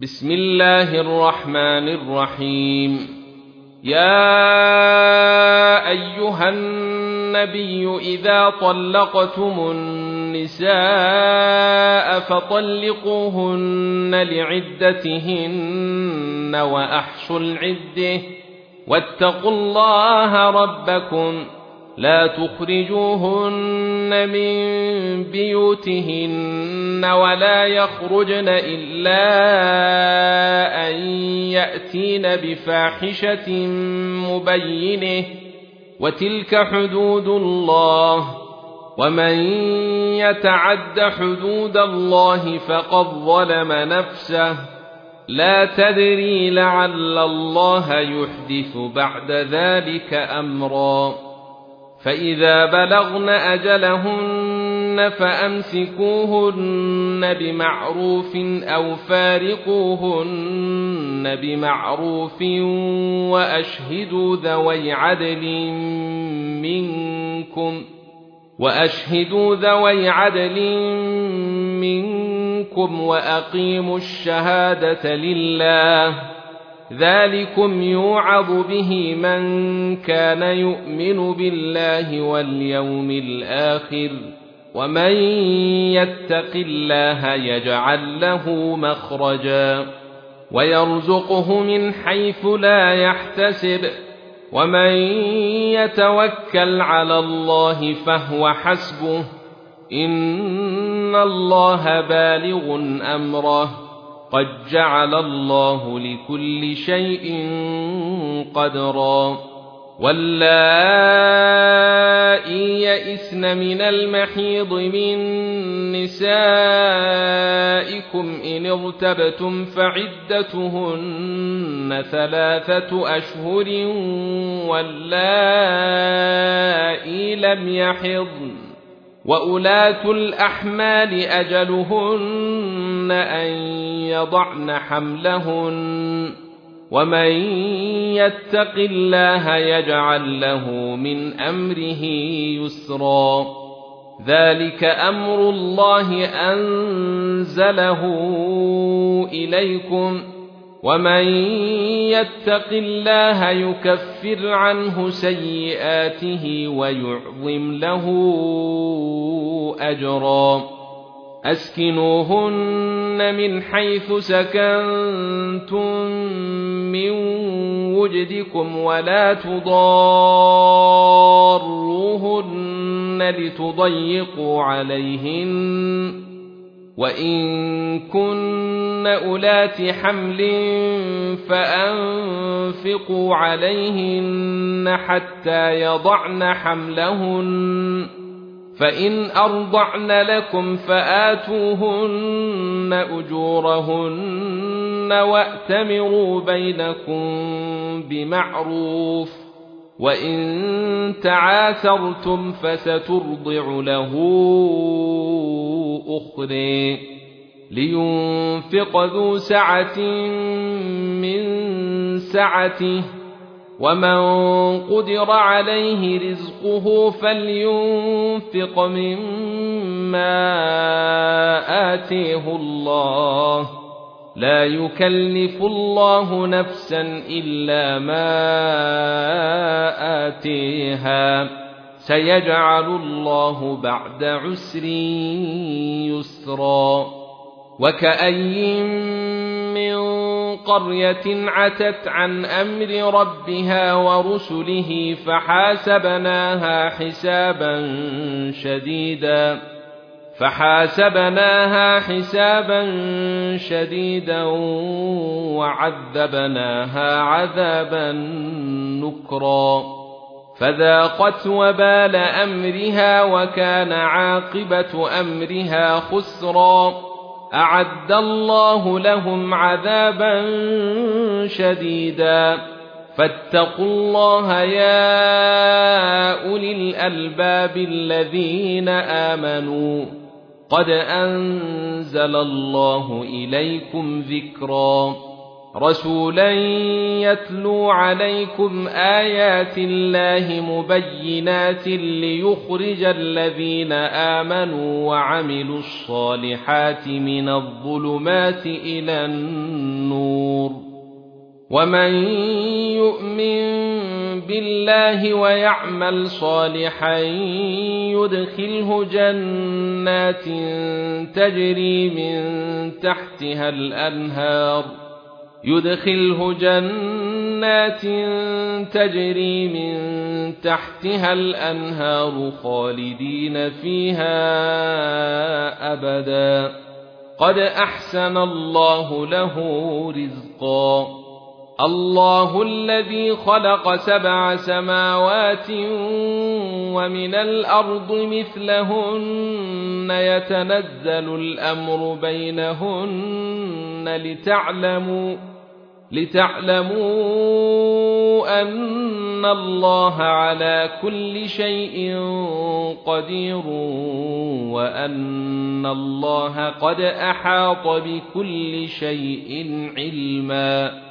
بسم الله الرحمن الرحيم. يا أيها النبي إذا طلقتم النساء فطلقوهن لعدتهن وأحصوا العدة واتقوا الله ربكم لا تخرجوهن من بيوتهن ولا يخرجن إلا أن يأتين بفاحشة مبينة وتلك حدود الله ومن يتعد حدود الله فقد ظلم نفسه لا تدري لعل الله يحدث بعد ذلك أمرا. فإذا بلغن أجلهن فأمسكوهن بمعروف أو فارقوهن بمعروف وأشهدوا ذوي عدل منكم وأقيموا الشهادة لله ذلكم يوعظ به من كان يؤمن بالله واليوم الآخر ومن يتق الله يجعل له مخرجا ويرزقه من حيث لا يحتسب ومن يتوكل على الله فهو حسبه إن الله بالغ أمره قد جعل الله لكل شيء قدرا. واللائي يئسن من المحيض من نسائكم إن ارتبتم فعدتهن 3 أشهر واللائي لم يحضن وأولاة الأحمال أجلهن أن يضعن حملهن ومن يتق الله يجعل له من أمره يسرا. ذلك أمر الله أنزله إليكم ومن يتق الله يكفر عنه سيئاته ويعظم له أجرا. أسكنوهن من حيث سكنتم من وجدكم ولا تضاروهن لتضيقوا عليهن وإن كن أولات حمل فأنفقوا عليهن حتى يضعن حملهن فإن أرضعن لكم فآتوهن أجورهن وأتمروا بينكم بمعروف وإن تعاثرتم فسترضع له أخرى لينفق ذو سعة من سعته ومن قدر عليه رزقه فلينفق مما آتيه الله لا يكلف الله نفسا إلا ما آتيها سيجعل الله بعد عسر يسرا. وكأي من قرية عتت عن أمر ربها ورسله فحاسبناها حسابا شديدا وعذبناها عذابا نكرا فذاقت وبال أمرها وكان عاقبة أمرها خسرا. أعد الله لهم عذابا شديدا فاتقوا الله يا أولي الألباب الذين آمنوا قد أنزل الله إليكم ذكرا. رسولا يتلو عليكم آيات الله مبينات ليخرج الذين آمنوا وعملوا الصالحات من الظلمات إلى النور ومن يؤمن بالله ويعمل صالحا يدخله جنات تجري من تحتها الأنهار خالدين فيها أبدا قد أحسن الله له رزقا الله الذي خلق 7 سماوات ومن الأرض مثلهن يتنزل الأمر بينهن لتعلموا أن الله على كل شيء قدير وأن الله قد أحاط بكل شيء علما